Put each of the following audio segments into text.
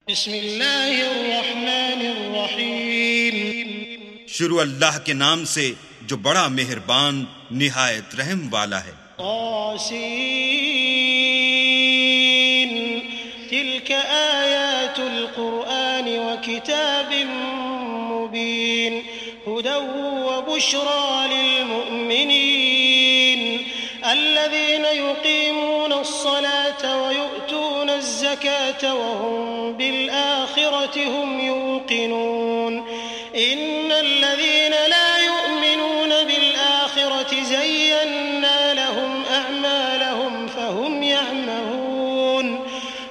بسم اللہ الرحمن الرحیم شروع اللہ کے نام سے جو بڑا مہربان نہایت رحم والا ہے۔ طاسین تلك آیات القرآن وکتاب مبین هدى وبشرى للمؤمنین الذين يقيمون الصلاة ويؤتون الزكاة وهم بالآخرة هم يوقنون إن الذين لا يؤمنون بالآخرة زينا لهم أعمالهم فهم يعمهون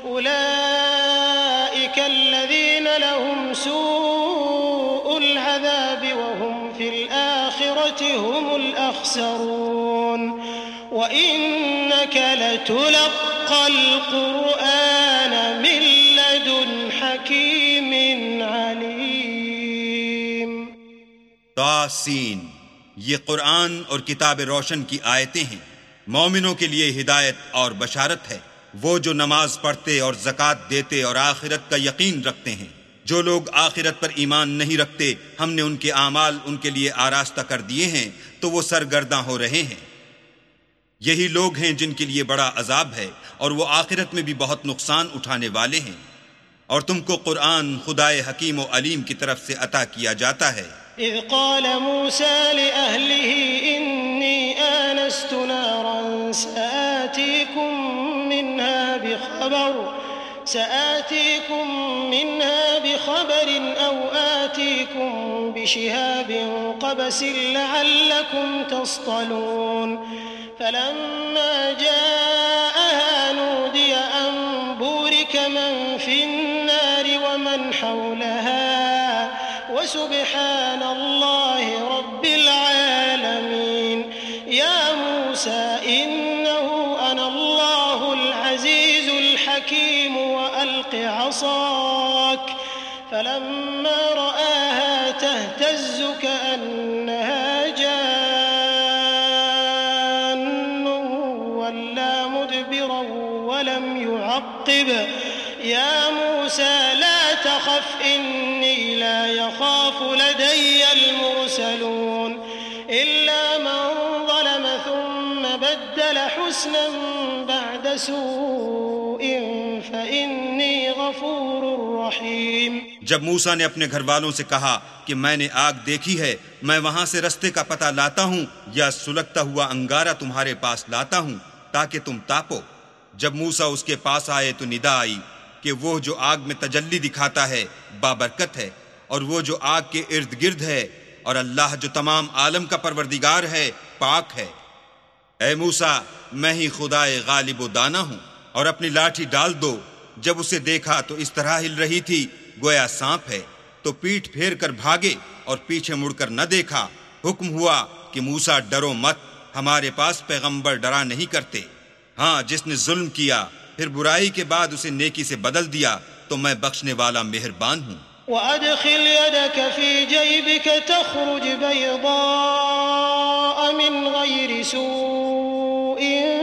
أولئك الذين لهم سوء العذاب وهم في الآخرة هم الأخسرون وَإِنَّكَ لَتُلَقَّى الْقُرْآنَ مِنْ لَدُنْ حَكِيمٍ عَلِيمٍ۔ طاسین، یہ قرآن اور کتاب روشن کی آیتیں ہیں، مومنوں کے لیے ہدایت اور بشارت ہے، وہ جو نماز پڑھتے اور زکوٰۃ دیتے اور آخرت کا یقین رکھتے ہیں۔ جو لوگ آخرت پر ایمان نہیں رکھتے، ہم نے ان کے اعمال ان کے لیے آراستہ کر دیے ہیں تو وہ سرگرداں ہو رہے ہیں۔ یہی لوگ ہیں جن کے لیے بڑا عذاب ہے اور وہ آخرت میں بھی بہت نقصان اٹھانے والے ہیں۔ اور تم کو قرآن خدائے حکیم و علیم کی طرف سے عطا کیا جاتا ہے۔ اذ قال موسى لأهله إني آنست نارا سآتيكم منها بخبر أو آتيكم بشهاب قبس لعلكم تصطلون فلما جاءها نودي أن بورك من في النار ومن حولها وسبحان الله رب العالمين يا موسى إنه أنا الله العزيز الحكيم وألق عصاك فلما رآها تهتز كأنها ولم يعقب يا موسى لا تخف إني لا يخاف لدي المرسلون إلا من ظلم ثم بدل حسنا بعد سوء فإني غفور رحيم۔ جب موسیٰ نے اپنے گھر والوں سے کہا کہ میں نے آگ دیکھی ہے، میں وہاں سے رستے کا پتہ لاتا ہوں یا سلگتا ہوا انگارہ تمہارے پاس لاتا ہوں تاکہ تم تاپو۔ جب موسیٰ اس کے پاس آئے تو ندا آئی کہ وہ جو آگ میں تجلی دکھاتا ہے بابرکت ہے، اور وہ جو آگ کے ارد گرد ہے، اور اللہ جو تمام عالم کا پروردگار ہے پاک ہے۔ اے موسیٰ، میں ہی خدائے غالب و دانا ہوں، اور اپنی لاٹھی ڈال دو۔ جب اسے دیکھا تو اس طرح ہل رہی تھی گویا سانپ ہے، تو پیٹھ پھیر کر بھاگے اور پیچھے مڑ کر نہ دیکھا۔ حکم ہوا کہ موسیٰ ڈرو مت، ہمارے پاس پیغمبر ڈرا نہیں کرتے۔ ہاں، جس نے ظلم کیا پھر برائی کے بعد اسے نیکی سے بدل دیا تو میں بخشنے والا مہربان ہوں۔ وَأَدْخِلْ يَدَكَ فِي جَيْبِكَ تَخْرُجْ بَيْضَاءَ مِنْ غَيْرِ سُوءٍ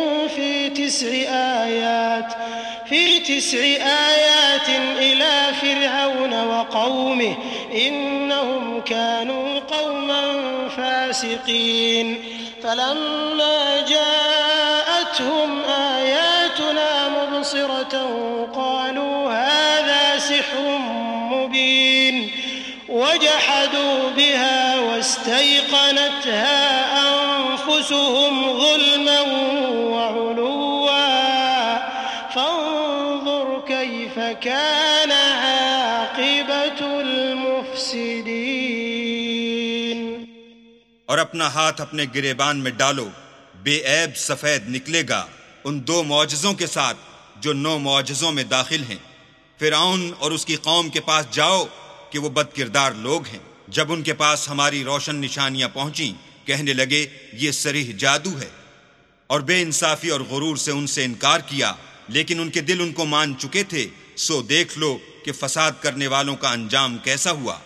في 9 آيات إلى فرعون وقومه إنهم كانوا قوما فاسقين فلما جاءتهم آياتنا مبصرة قالوا هذا سحر مبين وجحدوا بها واستيقنتها أنفسهم ظلما وعلوا فانظر كيف كان عاقبة المفسدين۔ اور اپنا ہاتھ اپنے گریبان میں ڈالو، بے عیب سفید نکلے گا ان 2 معجزوں کے ساتھ جو 9 معجزوں میں داخل ہیں۔ فرعون اور اس کی قوم کے پاس جاؤ کہ وہ بد کردار لوگ ہیں۔ جب ان کے پاس ہماری روشن نشانیاں پہنچیں کہنے لگے یہ صریح جادو ہے، اور بے انصافی اور غرور سے ان سے انکار کیا، لیکن ان کے دل ان کو مان چکے تھے۔ سو دیکھ لو کہ فساد کرنے والوں کا انجام کیسا ہوا۔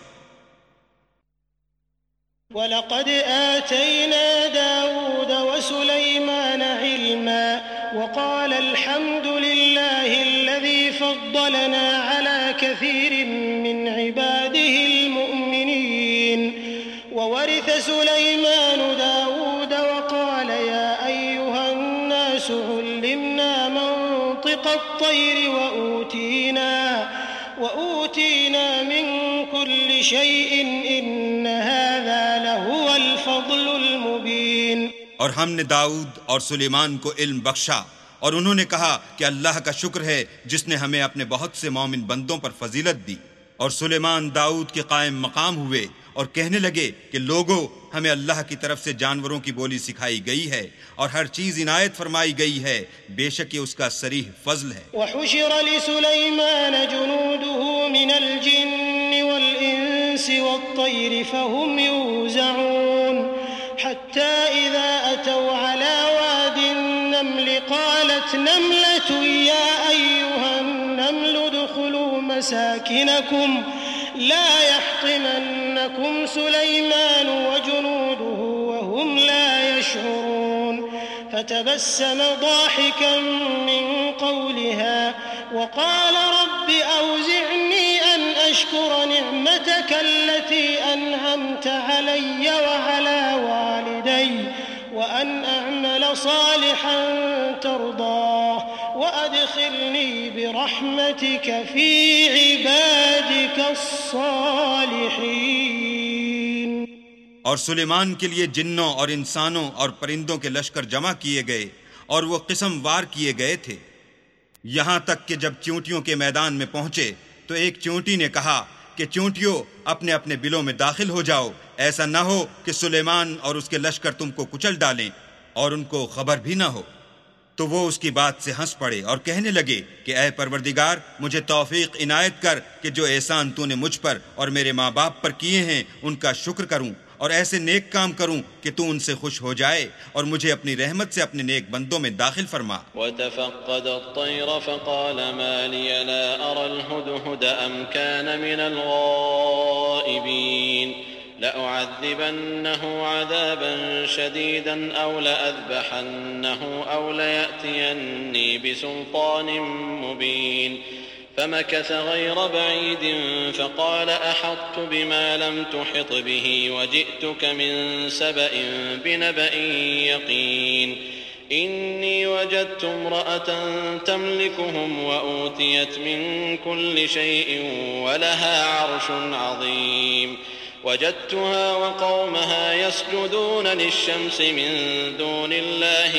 وَلَقَدْ آتَيْنَا دَاوُودَ وَسُلَيْمَانَ عِلْمًا وَقَالَ الْحَمْدُ لِلَّهِ الَّذِي فَضَّلَنَا عَلَى كَثِيرٍ كثير من عباده المؤمنين. وورث سليمان داود وقال يا أيها الناس علمنا منطق الطير وأوتينا من كل شيء إن هذا لهو الفضل المبين. اور ہم نے داؤد اور سلیمان کو علم بخشا، اور انہوں نے کہا کہ اللہ کا شکر ہے جس نے ہمیں اپنے بہت سے مومن بندوں پر فضیلت دی۔ اور سلیمان داؤد کے قائم مقام ہوئے اور کہنے لگے کہ لوگوں، ہمیں اللہ کی طرف سے جانوروں کی بولی سکھائی گئی ہے اور ہر چیز عنایت فرمائی گئی ہے، بے شک یہ اس کا صریح فضل ہے۔ وحشر لسليمان جنوده من الجن والإنس والطير فهم يوزعون حتى إذا أتوا على واد النمل قالت نملة يا أيها النمل ادخلوا مساكنكم لا يحطمنكم سليمان وجنوده وهم لا يشعرون. فتبسم ضاحكا من قولها وقال رب أوزعني أن أشكر نعمتك التي أنعمت علي وعلى والدي وأن أعمل صالحا ترضاه وأدخلني برحمتك في عبادك الصالحين. اور سلیمان کے لیے جنوں اور انسانوں اور پرندوں کے لشکر جمع کیے گئے اور وہ قسم وار کیے گئے تھے، یہاں تک کہ جب چونٹیوں کے میدان میں پہنچے تو ایک چونٹی نے کہا کہ چونٹیوں اپنے اپنے بلوں میں داخل ہو جاؤ، ایسا نہ ہو کہ سلیمان اور اس کے لشکر تم کو کچل ڈالیں اور ان کو خبر بھی نہ ہو۔ تو وہ اس کی بات سے ہنس پڑے اور کہنے لگے کہ اے پروردگار، مجھے توفیق عنایت کر کہ جو احسان تو نے مجھ پر اور میرے ماں باپ پر کیے ہیں ان کا شکر کروں اور ایسے نیک کام کروں کہ تو ان سے خوش ہو جائے اور مجھے اپنی رحمت سے اپنے نیک بندوں میں داخل فرما۔ وتفقد الطير فقال ما لي لا أرى الهدهد أم كان من الغائبين لأعذبنه عذابا شديدا أو لأذبحنه أو ليأتيني بسلطان مبين. فمكث غير بعيد فقال أحطت بما لم تحط به وجئتك من سبأ بنبأ يقين. إني وجدت امرأة تملكهم وأوتيت من كل شيء ولها عرش عظيم. وجدتها وقومها يسجدون للشمس من دون الله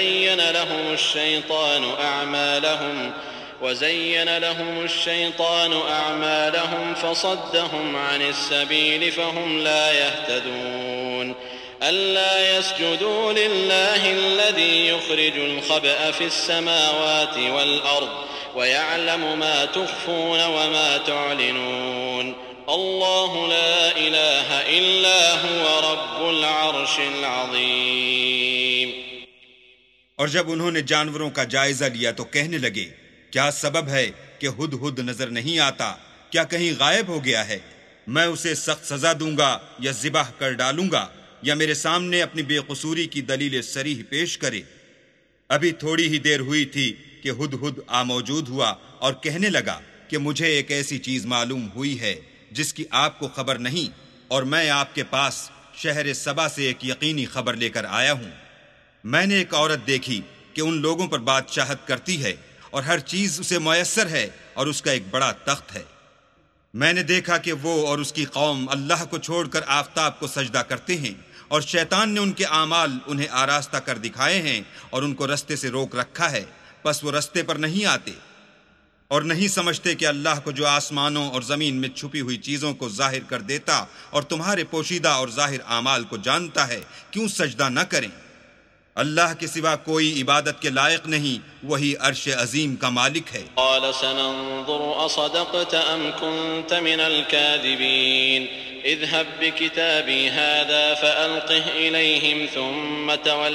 وزين لهم الشيطان أعمالهم فصدهم عن السبيل فهم لا يهتدون. ألا يسجدوا لله الذي يخرج الخبأ في السماوات والأرض ويعلم ما تخفون وما تعلنون. الله لا إله إلا هو رب العرش العظيم. اور جب انہوں نے جانوروں کا جائزہ لیا تو کہنے لگے کیا سبب ہے کہ ہدہد نظر نہیں آتا؟ کیا کہیں غائب ہو گیا ہے؟ میں اسے سخت سزا دوں گا یا ذبح کر ڈالوں گا یا میرے سامنے اپنی بے قصوری کی دلیل صریح پیش کرے۔ ابھی تھوڑی ہی دیر ہوئی تھی کہ ہدہد موجود ہوا اور کہنے لگا کہ مجھے ایک ایسی چیز معلوم ہوئی ہے جس کی آپ کو خبر نہیں، اور میں آپ کے پاس شہر سبا سے ایک یقینی خبر لے کر آیا ہوں۔ میں نے ایک عورت دیکھی کہ ان لوگوں پر بادشاہت کرتی ہے اور ہر چیز اسے میسر ہے اور اس کا ایک بڑا تخت ہے۔ میں نے دیکھا کہ وہ اور اس کی قوم اللہ کو چھوڑ کر آفتاب کو سجدہ کرتے ہیں، اور شیطان نے ان کے اعمال انہیں آراستہ کر دکھائے ہیں اور ان کو رستے سے روک رکھا ہے، پس وہ رستے پر نہیں آتے اور نہیں سمجھتے کہ اللہ کو جو آسمانوں اور زمین میں چھپی ہوئی چیزوں کو ظاہر کر دیتا اور تمہارے پوشیدہ اور ظاہر اعمال کو جانتا ہے، کیوں سجدہ نہ کریں؟ اللہ کے سوا کوئی عبادت کے لائق نہیں، وہی عرش عظیم کا مالک ہے۔ قال سننظر اصدقت ام كنت من الكاذبين اذهب بكتابي هذا فألقه إليهم ثم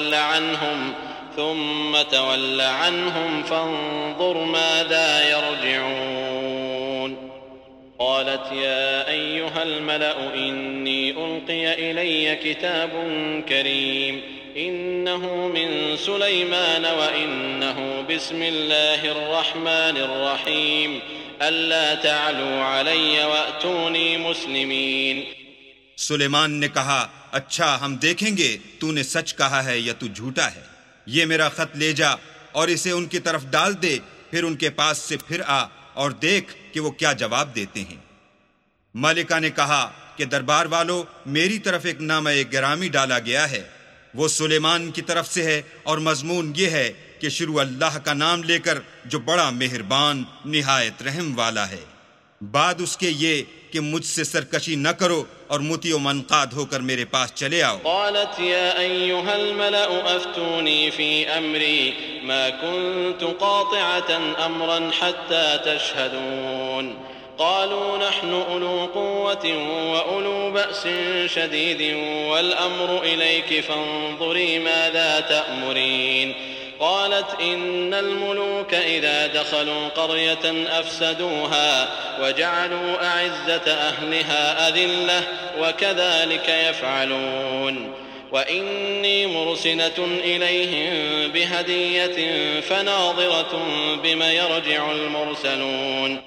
تول عنهم فانظر ماذا يرجعون. قالت يا أيها الملأ إني ألقي إلي كتاب كريم إنه من سليمان وإنه بسم الله الرحمن الرحيم ألا تعلوا علي وأتوني مسلمين. سلیمان نے کہا اچھا ہم دیکھیں گے تو نے سچ کہا ہے یا تو جھوٹا ہے. یہ میرا خط لے جا اور اسے ان کی طرف ڈال دے، پھر ان کے پاس سے پھر آ اور دیکھ کہ وہ کیا جواب دیتے ہیں. ملکہ نے کہا کہ دربار والو، میری طرف ایک نامہ گرامی ڈالا گیا ہے، وہ سلیمان کی طرف سے ہے، اور مضمون یہ ہے کہ شروع اللہ کا نام لے کر جو بڑا مہربان نہایت رحم والا ہے. بعد اس کے یہ کہ مجھ سے سرکشی نہ کرو اور مطیع و منقاد ہو کر میرے پاس چلے آؤ. قالت يا أيها الملأ أفتوني في أمري ما كنت قاطعة أمرا حتى تشهدون. قالوا نحن أولو قوة وأولو بأس شديد والأمر إليك فانظري ماذا تأمرين. قالت إن الملوك إذا دخلوا قرية أفسدوها وجعلوا أعزة أهلها أذلة وكذلك يفعلون. وإني مرسلة إليهم بهدية فناظرة بما يرجع المرسلون.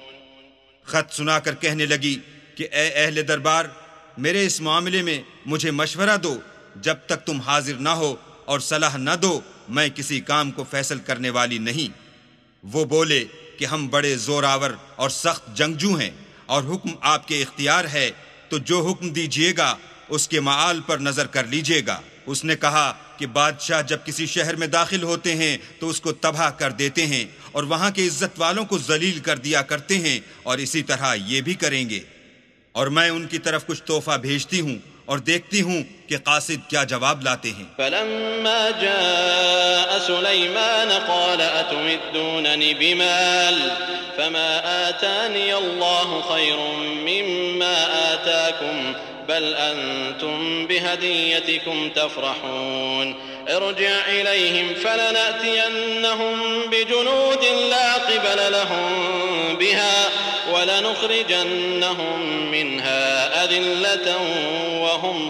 خط سنا کر کہنے لگی کہ اے اہل دربار، میرے اس معاملے میں مجھے مشورہ دو. جب تک تم حاضر نہ ہو اور صلاح نہ دو میں کسی کام کو فیصل کرنے والی نہیں. وہ بولے کہ ہم بڑے زور آور اور سخت جنگجو ہیں اور حکم آپ کے اختیار ہے، تو جو حکم دیجیے گا اس کے معال پر نظر کر لیجیے گا. اس نے کہا کہ بادشاہ جب کسی شہر میں داخل ہوتے ہیں تو اس کو تباہ کر دیتے ہیں اور وہاں کے عزت والوں کو ذلیل کر دیا کرتے ہیں، اور اسی طرح یہ بھی کریں گے. اور میں ان کی طرف کچھ تحفہ بھیجتی ہوں اور دیکھتی ہوں کہ قاصد کیا جواب لاتے ہیں. فلما جاء سليمان قال أتمدونني بمال فما آتاني الله خير مما آتاكم بل أنتم بهديتكم تفرحون. ارجع إليهم فلنأتينهم بجنود لا قبل لهم بها ولنخرجنهم منها أذلة وهم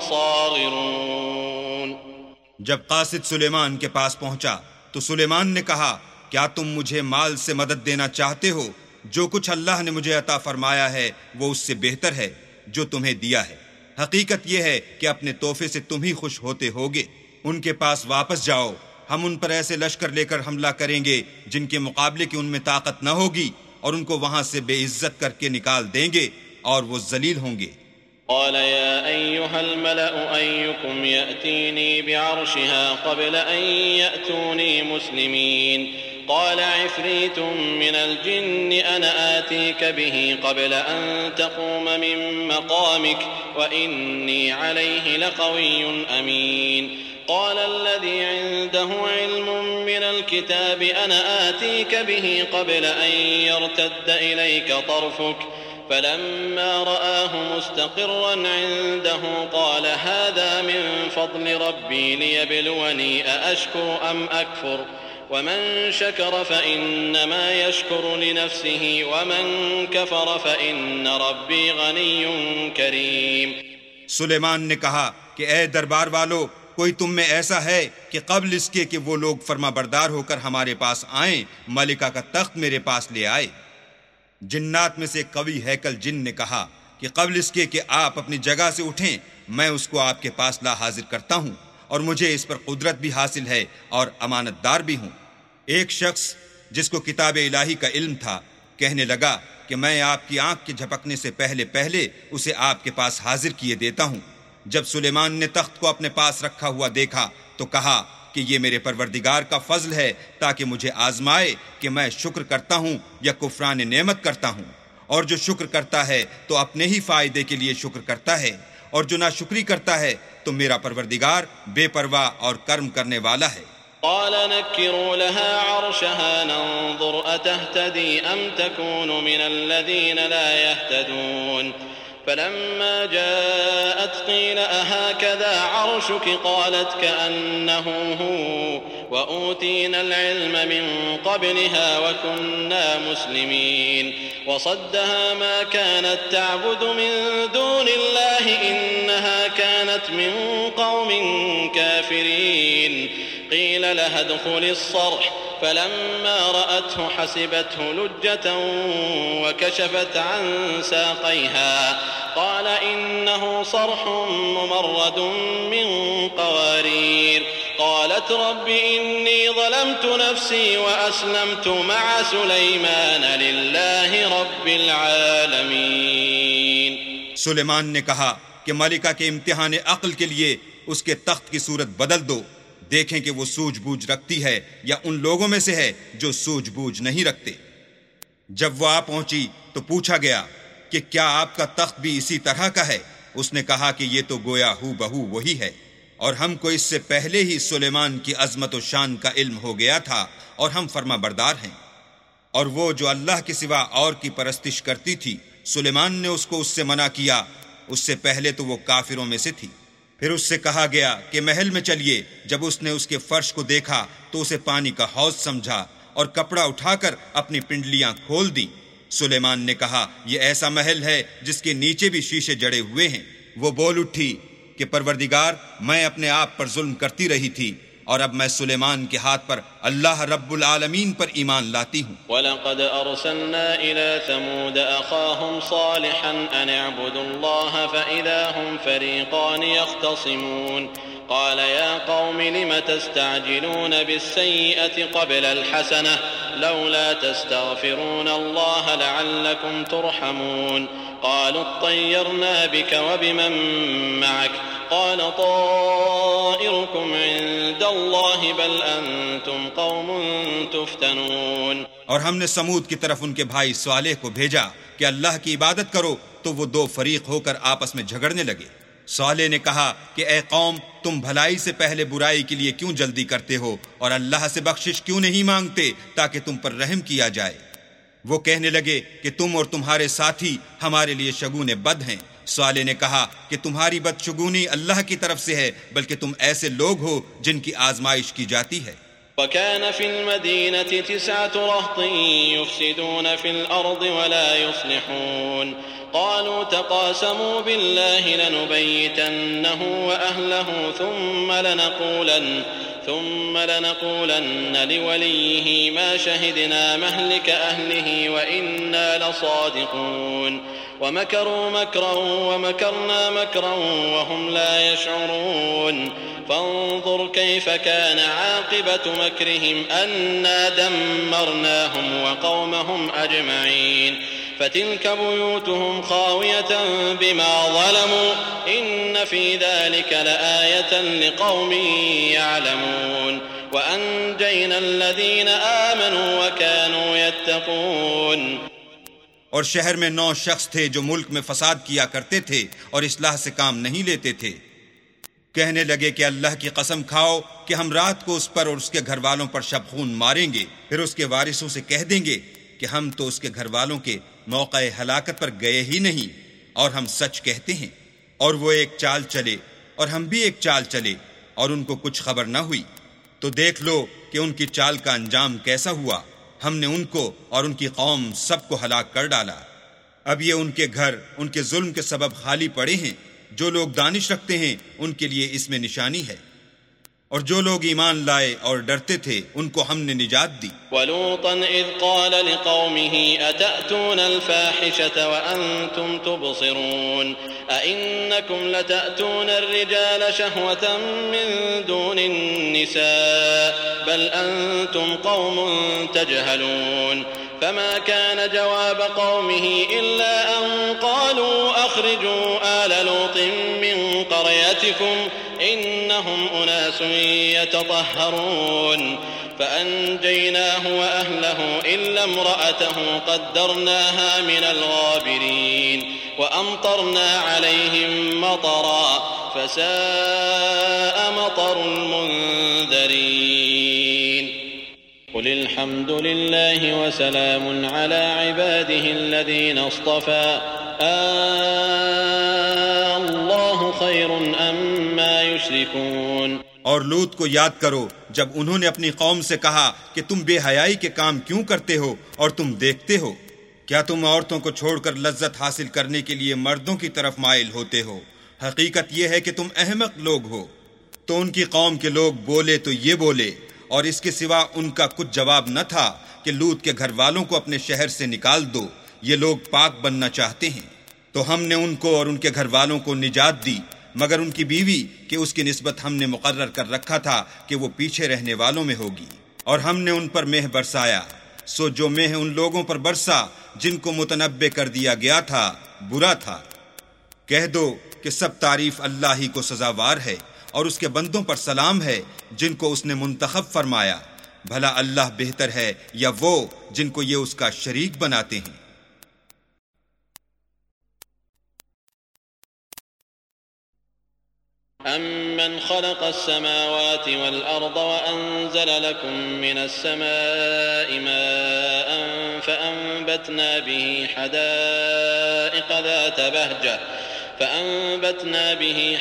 صاغرون. جب قاصد سلیمان کے پاس پہنچا تو سلیمان نے کہا کیا تم مجھے مال سے مدد دینا چاہتے ہو؟ جو کچھ اللہ نے مجھے عطا فرمایا ہے وہ اس سے بہتر ہے جو تمہیں دیا ہے. حقیقت یہ ہے کہ اپنے تحفے سے تم ہی خوش ہوتے ہوگے. ان کے پاس واپس جاؤ، ہم ان پر ایسے لشکر لے کر حملہ کریں گے جن کے مقابلے کی ان میں طاقت نہ ہوگی، اور ان کو وہاں سے بے عزت کر کے نکال دیں گے اور وہ ذلیل ہوں گے. قال يا أيها الملأ أيكم يأتيني بعرشها قبل أن يأتوني مسلمين. قال عفريت من الجن أنا آتيك به قبل أن تقوم من مقامك وإني عليه لقوي أمين. قال الذي عنده علم من الكتاب أنا آتيك به قبل أن يرتد إليك طرفك فلما رآه مستقرا عنده قال هذا من فضل ربي ليبلوني أأشكر أم أكفر ومن شكر فإنما يشكر لنفسه ومن كفر فإن ربي غني كريم. سلیمان نے کہا کہ اے دربار والو، کوئی تم میں ایسا ہے کہ قبل اس کے کہ وہ لوگ فرما بردار ہو کر ہمارے پاس آئیں ملکہ کا تخت میرے پاس لے آئے؟ جنات میں سے ایک قوی ہیکل جن نے کہا کہ قبل اس کے کہ آپ اپنی جگہ سے اٹھیں میں اس کو آپ کے پاس لا حاضر کرتا ہوں، اور مجھے اس پر قدرت بھی حاصل ہے اور امانت دار بھی ہوں. ایک شخص جس کو کتاب الہی کا علم تھا کہنے لگا کہ میں آپ کی آنکھ کے جھپکنے سے پہلے اسے آپ کے پاس حاضر کیے دیتا ہوں. جب سلیمان نے تخت کو اپنے پاس رکھا ہوا دیکھا تو کہا کہ یہ میرے پروردگار کا فضل ہے تاکہ مجھے آزمائے کہ میں شکر کرتا ہوں یا کفران نعمت کرتا ہوں. اور جو شکر کرتا ہے تو اپنے ہی فائدے کے لیے شکر کرتا ہے، اور جو ناشکری کرتا ہے تو میرا پروردگار بے پرواہ اور کرم کرنے والا ہے. قال نكروا لها عرشها ننظر أتهتدي أم تكون من الذين لا يهتدون. فلما جاءت قيل أهكذا عرشك قالت كأنه هو وأوتينا العلم من قبلها وكنا مسلمين. وصدها ما كانت تعبد من دون الله إنها كانت من قوم كافرين. قيل لها ادخل الصرح فلما رأته حسبته لجة وكشفت عن ساقيها قال إنه صرح ممرد من قوارير قالت رب إني ظلمت نفسي وأسلمت مع سليمان لله رب العالمين۔ سلیمان نے کہا کہ ملکہ کے امتحان عقل کے لیے اس کے تخت کی صورت بدل دو، دیکھیں کہ وہ سوجھ بوجھ رکھتی ہے یا ان لوگوں میں سے ہے جو سوجھ بوجھ نہیں رکھتے۔ جب وہ آ پہنچی تو پوچھا گیا کہ کیا آپ کا تخت بھی اسی طرح کا ہے؟ اس نے کہا کہ یہ تو گویا ہو بہو وہی ہے، اور ہم کو اس سے پہلے ہی سلیمان کی عظمت و شان کا علم ہو گیا تھا اور ہم فرما بردار ہیں۔ اور وہ جو اللہ کے سوا اور کی پرستش کرتی تھی، سلیمان نے اس کو اس سے منع کیا، اس سے پہلے تو وہ کافروں میں سے تھی۔ پھر اس سے کہا گیا کہ محل میں چلیے۔ جب اس نے اس کے فرش کو دیکھا تو اسے پانی کا حوض سمجھا اور کپڑا اٹھا کر اپنی پنڈلیاں کھول دیں۔ سلیمان نے کہا یہ ایسا محل ہے جس کے نیچے بھی شیشے جڑے ہوئے ہیں۔ وہ بول اٹھی کہ پروردگار، میں اپنے آپ پر ظلم کرتی رہی تھی، اور اب میں سلیمان کے ہاتھ پر اللہ رب العالمین پر ایمان لاتی ہوں۔ وَلَقَدْ أَرْسَلْنَا إِلَى ثَمُودَ أَخَاهُمْ صَالِحًا أَنِ اعْبُدُوا اللَّهَ فَإِذَا هُمْ فَرِيقَانِ يَخْتَصِمُونَ قَالَ يَا قَوْمِ لِمَ تَسْتَعْجِلُونَ بِالسَّيِّئَةِ قَبْلَ الْحَسَنَةِ لَوْلَا تَسْتَغْفِرُونَ اللَّهَ لَعَلَّكُمْ تُرْحَمُونَ قَالُوا اطَّيَّرْنَا بِكَ وَبِمَن مَّعَكَ قال طائركم عند الله بل انتم قوم تفتنون۔ اور ہم نے سمود کی طرف ان کے بھائی صالح کو بھیجا کہ اللہ کی عبادت کرو، تو وہ دو فریق ہو کر آپس میں جھگڑنے لگے۔ صالح نے کہا کہ اے قوم، تم بھلائی سے پہلے برائی کے لیے کیوں جلدی کرتے ہو اور اللہ سے بخشش کیوں نہیں مانگتے تاکہ تم پر رحم کیا جائے؟ وہ کہنے لگے کہ تم اور تمہارے ساتھی ہمارے لیے شگون بد ہیں۔ صالح نے کہا کہ تمہاری بدشگونی اللہ کی طرف سے ہے، بلکہ تم ایسے لوگ ہو جن کی آزمائش کی جاتی ہے۔ وَكَانَ فِي الْمَدِينَةِ 9 رَهْطٍ يُفْسِدُونَ فِي الْأَرْضِ وَلَا يُصْلِحُونَ قَالُوا تَقَاسَمُوا بِاللَّهِ لَنُبَيِّتَنَّهُ وَأَهْلَهُ ثُمَّ لَنَقُولَنَّ لِوَلِيِّهِ مَا شَهِدْنَا مَهْلِكَ أَهْلِهِ وَإِنَّا لَصَادِقُونَ وَمَكَرُوا مَكْرًا وَمَكَرْنَا مَكْرًا وَهُمْ لَا يَشْعُرُونَ فانظر كيف كان عاقبة مكرهم أنا دمرناهم وقومهم أجمعين فتلك بيوتهم خاوية بما ظلموا إن في ذلك لآية لقوم يعلمون وأنجينا الذين آمنوا وكانوا يتقون۔ اور شہر میں 9 شخص تھے جو ملک میں فساد کیا کرتے تھے اور اصلاح سے کام نہیں لیتے تھے۔ کہنے لگے کہ اللہ کی قسم کھاؤ کہ ہم رات کو اس پر اور اس کے گھر والوں پر شب خون ماریں گے، پھر اس کے وارثوں سے کہہ دیں گے کہ ہم تو اس کے گھر والوں کے موقع ہلاکت پر گئے ہی نہیں، اور ہم سچ کہتے ہیں۔ اور وہ ایک چال چلے اور ہم بھی ایک چال چلے اور ان کو کچھ خبر نہ ہوئی۔ تو دیکھ لو کہ ان کی چال کا انجام کیسا ہوا، ہم نے ان کو اور ان کی قوم سب کو ہلاک کر ڈالا۔ اب یہ ان کے گھر ان کے ظلم کے سبب خالی پڑے ہیں۔ جو لوگ دانش رکھتے ہیں ان کے لیے اس میں نشانی ہے، اور جو لوگ ایمان لائے اور ڈرتے تھے ان کو ہم نے نجات دی۔ وَلُوطًا إِذْ قَالَ لِقَوْمِهِ أَتَأْتُونَ الْفَاحِشَةَ وَأَنْتُمْ تُبْصِرُونَ أَإِنَّكُمْ لَتَأْتُونَ الرِّجَالَ شَهْوَةً مِّن دُونِ النِّسَاءِ بَلْ أَنْتُمْ قَوْمٌ تَجْهَلُونَ فما كان جواب قومه إلا أن قالوا أخرجوا آل لوط من قريتكم إنهم أناس يتطهرون فأنجيناه وأهله إلا امرأته قدرناها من الغابرين وأمطرنا عليهم مطرا فساء مطر المنذرين قل الحمد لله وسلام على عباده الذين اصطفى الله خير أما يشركون۔ اور لوط کو یاد کرو جب انہوں نے اپنی قوم سے کہا کہ تم بے حیائی کے کام کیوں کرتے ہو اور تم دیکھتے ہو، کیا تم عورتوں کو چھوڑ کر لذت حاصل کرنے کے لیے مردوں کی طرف مائل ہوتے ہو؟ حقیقت یہ ہے کہ تم احمق لوگ ہو۔ تو ان کی قوم کے لوگ بولے تو یہ بولے اور اس کے سوا ان کا کچھ جواب نہ تھا کہ لوط کے گھر والوں کو اپنے شہر سے نکال دو، یہ لوگ پاک بننا چاہتے ہیں۔ تو ہم نے ان کو اور ان کے گھر والوں کو نجات دی، مگر ان کی بیوی کہ اس کی نسبت ہم نے مقرر کر رکھا تھا کہ وہ پیچھے رہنے والوں میں ہوگی، اور ہم نے ان پر مہ برسایا، سو جو مہ ان لوگوں پر برسا جن کو متنبع کر دیا گیا تھا برا تھا۔ کہہ دو کہ سب تعریف اللہ ہی کو سزاوار ہے، اور اس کے بندوں پر سلام ہے جن کو اس نے منتخب فرمایا، بھلا اللہ بہتر ہے یا وہ جن کو یہ اس کا شریک بناتے ہیں۔ أَمَّنْ خَلَقَ السَّمَاوَاتِ وَالْأَرْضَ وَأَنزَلَ لَكُم مِّنَ السَّمَاءِ مَاءً فَأَنبَتْنَا به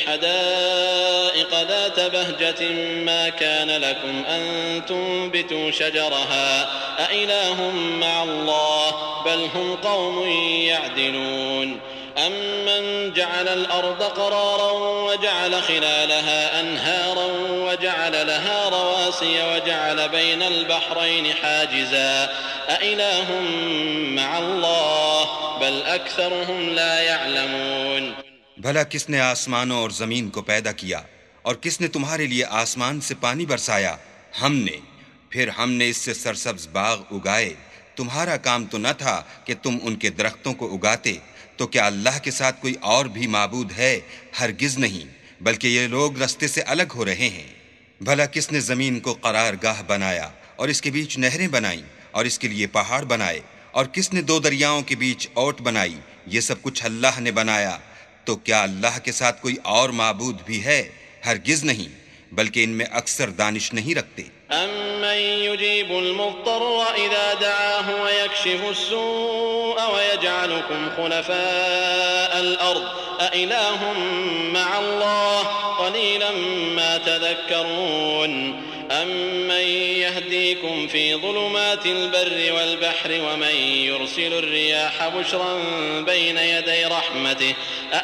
حدائق ذات بهجة ما كان لكم أن تنبتوا شجرها أإله مع الله بل هم قوم يعدلون أمن جعل الأرض قرارا وجعل خلالها أنهارا وجعل لها رواسي وجعل بين البحرين حاجزا أإله مع الله بل أكثرهم لا يعلمون۔ بھلا کس نے آسمانوں اور زمین کو پیدا کیا، اور کس نے تمہارے لیے آسمان سے پانی برسایا؟ ہم نے، پھر ہم نے اس سے سرسبز باغ اگائے۔ تمہارا کام تو نہ تھا کہ تم ان کے درختوں کو اگاتے، تو کیا اللہ کے ساتھ کوئی اور بھی معبود ہے؟ ہرگز نہیں، بلکہ یہ لوگ رستے سے الگ ہو رہے ہیں۔ بھلا کس نے زمین کو قرار گاہ بنایا اور اس کے بیچ نہریں بنائیں اور اس کے لیے پہاڑ بنائے، اور کس نے دو دریاؤں کے بیچ اوٹ بنائی؟ یہ سب کچھ اللہ نے بنایا، تو کیا اللہ کے ساتھ کوئی اور معبود بھی ہے؟ ہرگز نہیں، بلکہ ان میں اکثر دانش نہیں رکھتے۔ أَمَّن يُجِيبُ الْمُضْطَرَّ إِذَا دَعَاهُ وَيَكْشِفُ السُّوءَ وَيَجْعَلُكُمْ خُلَفَاءَ الْأَرْضِ أَإِلَٰهٌ مَّعَ اللَّهِ قَلِيلًا مَّا تَذَكَّرُونَ أَمَّن يَهْدِيكُمْ فِي ظُلُمَاتِ الْبَرِّ وَالْبَحْرِ وَمَن يُرْسِلُ الرِّيَاحَ بُشْرًا بَيْنَ يَدَيْ رَحْمَتِهِ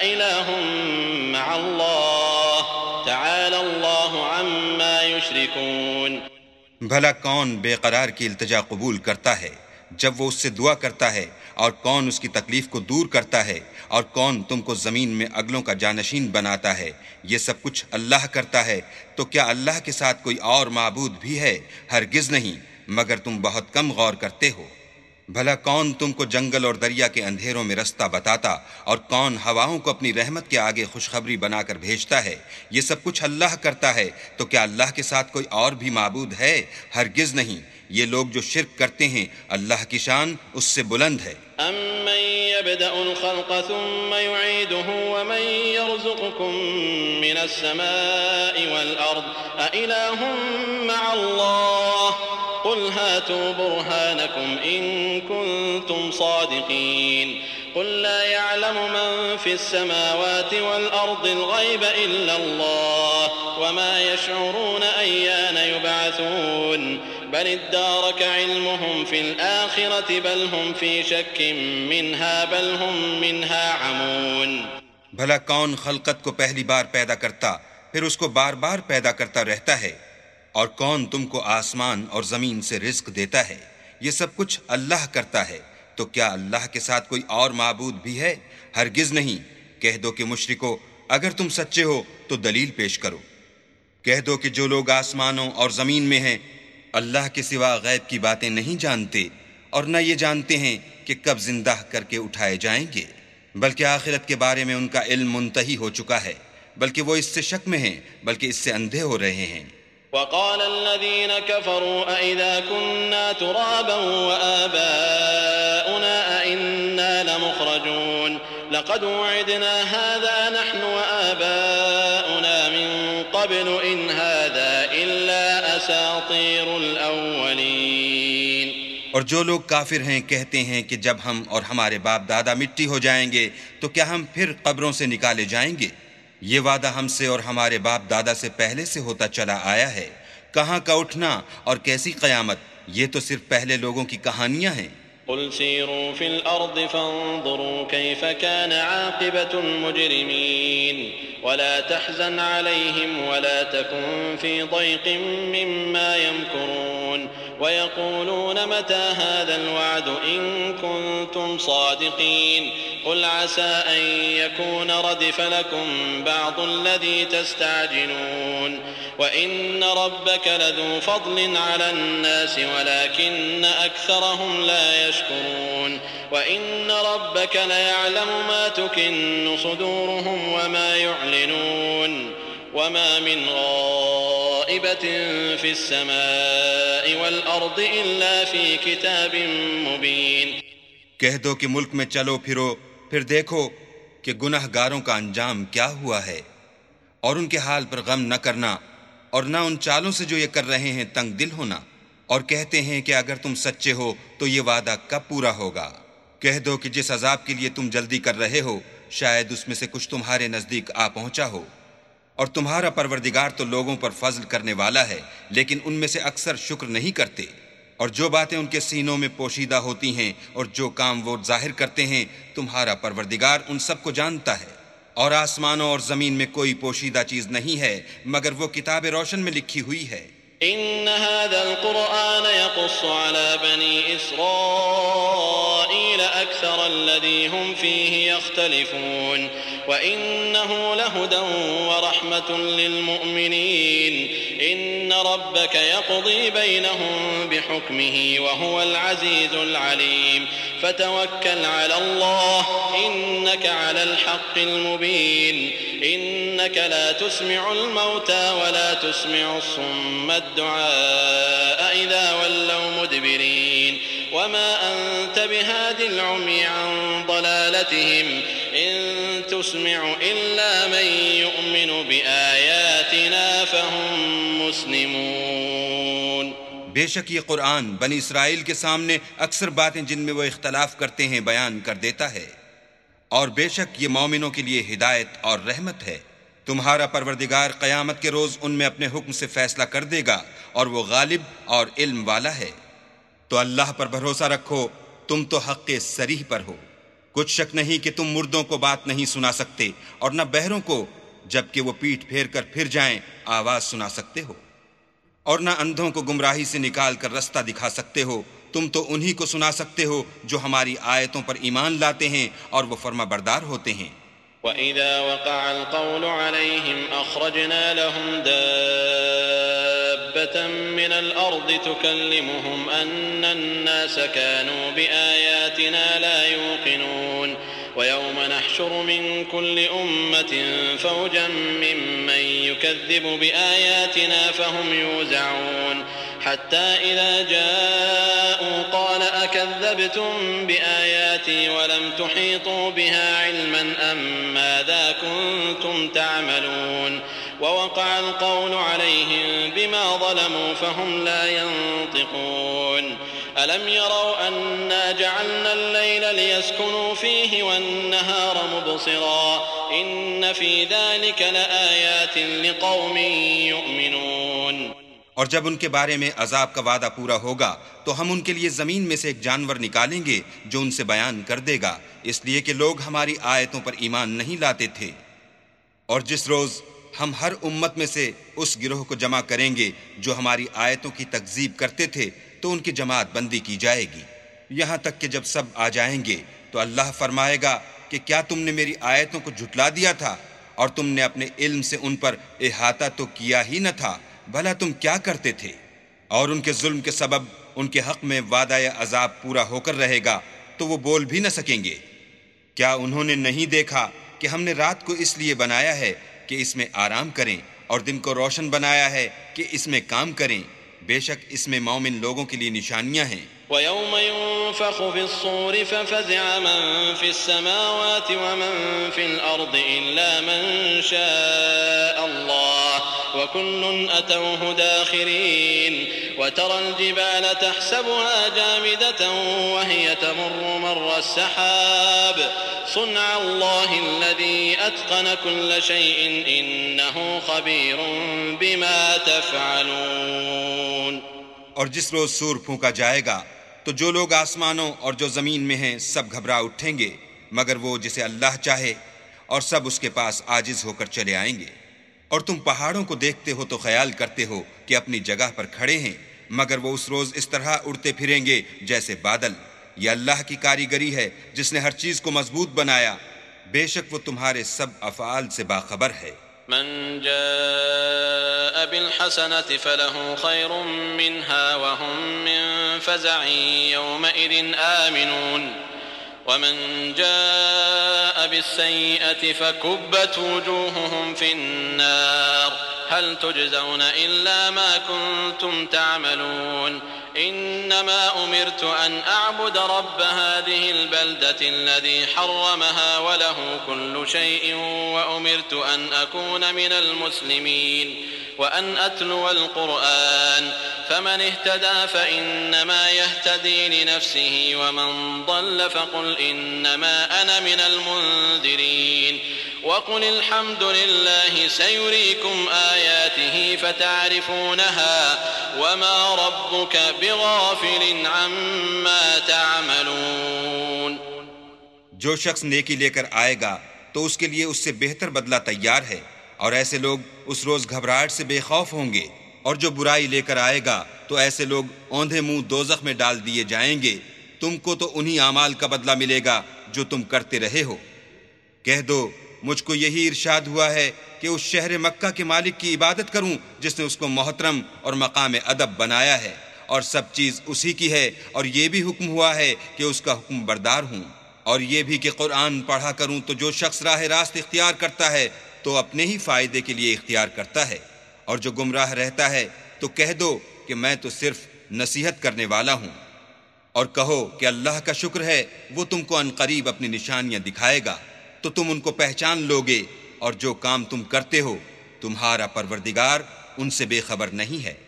أَإِلَٰهٌ مَّعَ اللَّهِ تَعَالَى اللَّهُ عَمَّا يُشْرِكُونَ۔ بھلا کون بے قرار کی التجا قبول کرتا ہے جب وہ اس سے دعا کرتا ہے، اور کون اس کی تکلیف کو دور کرتا ہے، اور کون تم کو زمین میں اگلوں کا جانشین بناتا ہے؟ یہ سب کچھ اللہ کرتا ہے، تو کیا اللہ کے ساتھ کوئی اور معبود بھی ہے؟ ہرگز نہیں، مگر تم بہت کم غور کرتے ہو۔ بھلا کون تم کو جنگل اور دریا کے اندھیروں میں رستہ بتاتا، اور کون ہواؤں کو اپنی رحمت کے آگے خوشخبری بنا کر بھیجتا ہے؟ یہ سب کچھ اللہ کرتا ہے، تو کیا اللہ کے ساتھ کوئی اور بھی معبود ہے؟ ہرگز نہیں، یہ لوگ جو شرک کرتے ہیں اللہ کی شان اس سے بلند ہے۔ أَمَّن يَبْدَأُ الْخَلْقَ ثُمَّ يُعِيدُهُ وَمَن يَرْزُقُكُم مِّنَ السَّمَاءِ وَالْأَرْضِ أَإِلَٰهٌ مَّعَ اللَّهِ قُلْ هَاتُوا بُرْهَانَكُمْ إِن كُنتُمْ صَادِقِينَ قُل لَّا يَعْلَمُ مَن فِي السَّمَاوَاتِ وَالْأَرْضِ الْغَيْبَ إِلَّا اللَّهُ وَمَا يَشْعُرُونَ أَيَّانَ يُبْعَثُونَ بل ادارك علمهم في الآخرة بل هم في شك منها بل هم منها عمون۔ بھلا کون خلقت کو پہلی بار پیدا کرتا پھر اس کو بار بار پیدا کرتا رہتا ہے؟ اور کون تم کو آسمان اور زمین سے رزق دیتا ہے؟ یہ سب کچھ اللہ کرتا ہے، تو کیا اللہ کے ساتھ کوئی اور معبود بھی ہے؟ ہرگز نہیں۔ کہہ دو کہ مشرکو، اگر تم سچے ہو تو دلیل پیش کرو۔ کہہ دو کہ جو لوگ آسمانوں اور زمین میں ہیں اللہ کے سوا غیب کی باتیں نہیں جانتے، اور نہ یہ جانتے ہیں کہ کب زندہ کر کے اٹھائے جائیں گے، بلکہ آخرت کے بارے میں ان کا علم منتہی ہو چکا ہے، بلکہ وہ اس سے شک میں ہیں، بلکہ اس سے اندھے ہو رہے ہیں۔ وقال الذين كفروا أئذا كنا ترابا وآباؤنا أئنا لمخرجون لقد وعدنا هذا نحن وآباؤنا من قبل إن هذا إلا أساطير الأولين۔ اور جو لوگ کافر ہیں کہتے ہیں کہ جب ہم اور ہمارے باپ دادا مٹی ہو جائیں گے تو کیا ہم پھر قبروں سے نکالے جائیں گے؟ یہ وعدہ ہم سے اور ہمارے باپ دادا سے پہلے سے ہوتا چلا آیا ہے۔ کہاں کا اٹھنا اور کیسی قیامت، یہ تو صرف پہلے لوگوں کی کہانیاں ہیں۔ قل سيروا في الأرض فانظروا كيف كان عاقبة المجرمين ولا تحزن عليهم ولا تكن في ضيق مما يمكرون ويقولون متى هذا الوعد إن كنتم صادقين قل عسى أن يكون ردف لكم بعض الذي تستعجلون وإن ربك لذو فضل على الناس ولكن أكثرهم لا يشكرون وإن ربك ليعلم ما تكن صدورهم وما يعلنون وما من غائبة في السماء والأرض إلا في كتاب مبين. کہہ دو کہ ملک میں چلو پھرو پھر دیکھو کہ گناہ گاروں کا انجام کیا ہوا ہے، اور ان کے حال پر غم نہ کرنا اور نہ ان چالوں سے جو یہ کر رہے ہیں تنگ دل ہونا، اور کہتے ہیں کہ اگر تم سچے ہو تو یہ وعدہ کب پورا ہوگا۔ کہہ دو کہ جس عذاب کے لیے تم جلدی کر رہے ہو شاید اس میں سے کچھ تمہارے نزدیک آ پہنچا ہو، اور تمہارا پروردگار تو لوگوں پر فضل کرنے والا ہے لیکن ان میں سے اکثر شکر نہیں کرتے۔ اور جو باتیں ان کے سینوں میں پوشیدہ ہوتی ہیں اور جو کام وہ ظاہر کرتے ہیں تمہارا پروردگار ان سب کو جانتا ہے، اور آسمانوں اور زمین میں کوئی پوشیدہ چیز نہیں ہے مگر وہ کتاب روشن میں لکھی ہوئی ہے۔ إن هذا القرآن يقص على بني إسرائيل أكثر الذي هم فيه يختلفون وإنه لهدى ورحمة للمؤمنين إن ربك يقضي بينهم بحكمه وهو العزيز العليم فتوكل على الله إنك على الحق المبين إنك لا تسمع الموتى ولا تسمع الصم الدعاء إذا ولوا مدبرين وما أنت بهاد العمي عن ضلالتهم إن تسمع إلا من يؤمن بآياتنا فهم مسلمون۔ بے شک یہ قرآن بنی اسرائیل کے سامنے اکثر باتیں جن میں وہ اختلاف کرتے ہیں بیان کر دیتا ہے، اور بے شک یہ مومنوں کے لیے ہدایت اور رحمت ہے۔ تمہارا پروردگار قیامت کے روز ان میں اپنے حکم سے فیصلہ کر دے گا اور وہ غالب اور علم والا ہے۔ تو اللہ پر بھروسہ رکھو، تم تو حق صریح پر ہو۔ کچھ شک نہیں کہ تم مردوں کو بات نہیں سنا سکتے اور نہ بہروں کو جبکہ وہ پیٹھ پھیر کر پھر جائیں آواز سنا سکتے ہو، اور نہ اندھوں کو گمراہی سے نکال کر رستہ دکھا سکتے ہو۔ تم تو انہی کو سنا سکتے ہو جو ہماری آیتوں پر ایمان لاتے ہیں اور وہ فرما بردار ہوتے ہیں۔ وَإِذَا وَقَعَ الْقَوْلُ عَلَيْهِمْ أَخْرَجْنَا لَهُمْ دَابَّةً مِّنَ الْأَرْضِ تُكَلِّمُهُمْ أَنَّ النَّاسَ كَانُوا بِآيَاتِنَا لَا يُوقِنُونَ وَيَوْمَ نَحْشُرُ مِنْ كُلِّ أُمَّةٍ فَوْجًا مِّمَّن يُكَذِّبُ بِآيَاتِنَا فَهُمْ يُوزَعُونَ حتى إذا جاءوا قال أكذبتم بآياتي ولم تحيطوا بها علما أم ماذا كنتم تعملون ووقع القول عليهم بما ظلموا فهم لا ينطقون ألم يروا أنا جعلنا الليل ليسكنوا فيه والنهار مبصرا إن في ذلك لآيات لقوم يؤمنون۔ اور جب ان کے بارے میں عذاب کا وعدہ پورا ہوگا تو ہم ان کے لیے زمین میں سے ایک جانور نکالیں گے جو ان سے بیان کر دے گا، اس لیے کہ لوگ ہماری آیتوں پر ایمان نہیں لاتے تھے۔ اور جس روز ہم ہر امت میں سے اس گروہ کو جمع کریں گے جو ہماری آیتوں کی تکذیب کرتے تھے تو ان کی جماعت بندی کی جائے گی، یہاں تک کہ جب سب آ جائیں گے تو اللہ فرمائے گا کہ کیا تم نے میری آیتوں کو جھٹلا دیا تھا اور تم نے اپنے علم سے ان پر احاطہ تو کیا ہی نہ تھا، بھلا تم کیا کرتے تھے؟ اور ان کے ظلم کے سبب ان کے حق میں وعدہ عذاب پورا ہو کر رہے گا تو وہ بول بھی نہ سکیں گے۔ کیا انہوں نے نہیں دیکھا کہ ہم نے رات کو اس لیے بنایا ہے کہ اس میں آرام کریں اور دن کو روشن بنایا ہے کہ اس میں کام کریں؟ بے شک اس میں مومن لوگوں کے لیے نشانیاں ہیں۔ وَيَوْمَ يُنفَخُ فِي الصُّورِ فَفَزِعَ مَن فِي السَّمَاوَاتِ وَمَن فِي الْأَرْضِ إِلَّا مَن شَاءَ اللَّهُ وَكُلٌّ أَتَوْهُ دَاخِرِينَ وَتَرَى الْجِبَالَ تَحْسَبُهَا جَامِدَةً وَهِيَ تَمُرُّ مَرَّ السَّحَابِ صُنْعَ اللَّهِ الَّذِي أَتْقَنَ كُلَّ شَيْءٍ إِنَّهُ خَبِيرٌ بِمَا تَفْعَلُونَ۔ اور جس روز سور پھونکا جائے گا تو تو جو لوگ آسمانوں اور جو زمین میں ہیں سب گھبرا اٹھیں گے مگر وہ جسے اللہ چاہے، اور سب اس کے پاس عاجز ہو کر چلے آئیں گے۔ اور تم پہاڑوں کو دیکھتے ہو تو خیال کرتے ہو کہ اپنی جگہ پر کھڑے ہیں، مگر وہ اس روز اس طرح اڑتے پھریں گے جیسے بادل۔ یہ اللہ کی کاریگری ہے جس نے ہر چیز کو مضبوط بنایا، بے شک وہ تمہارے سب افعال سے باخبر ہے۔ من جاء بالحسنة فله خير منها وهم من فزع يومئذ آمنون ومن جاء بالسيئة فكبت وجوههم في النار هل تجزون إلا ما كنتم تعملون إنما أمرت أن أعبد رب هذه البلدة الذي حرمها وله كل شيء وأمرت أن أكون من المسلمين وأن أتلو القرآن فمن اهتدى فإنما يهتدي لنفسه ومن ضل فقل إنما أنا من المنذرين وقل الحمد لله سيريكم آياته فتعرفونها وما ربك بغافل عما تعملون۔ جو شخص نیکی لے کر آئے گا تو اس کے لیے اس سے بہتر بدلہ تیار ہے، اور ایسے لوگ اس روز گھبراہٹ سے بے خوف ہوں گے، اور جو برائی لے کر آئے گا تو ایسے لوگ اوندھے منہ دوزخ میں ڈال دیے جائیں گے۔ تم کو تو انہی اعمال کا بدلہ ملے گا جو تم کرتے رہے ہو۔ کہہ دو مجھ کو یہی ارشاد ہوا ہے کہ اس شہر مکہ کے مالک کی عبادت کروں جس نے اس کو محترم اور مقام ادب بنایا ہے، اور سب چیز اسی کی ہے، اور یہ بھی حکم ہوا ہے کہ اس کا حکم بردار ہوں، اور یہ بھی کہ قرآن پڑھا کروں تو جو شخص راہ راست اختیار کرتا ہے تو اپنے ہی فائدے کے لیے اختیار کرتا ہے، اور جو گمراہ رہتا ہے تو کہہ دو کہ میں تو صرف نصیحت کرنے والا ہوں، اور کہو کہ اللہ کا شکر ہے وہ تم کو عنقریب اپنی نشانیاں دکھائے گا تو تم ان کو پہچان لوگے، اور جو کام تم کرتے ہو تمہارا پروردگار ان سے بے خبر نہیں ہے۔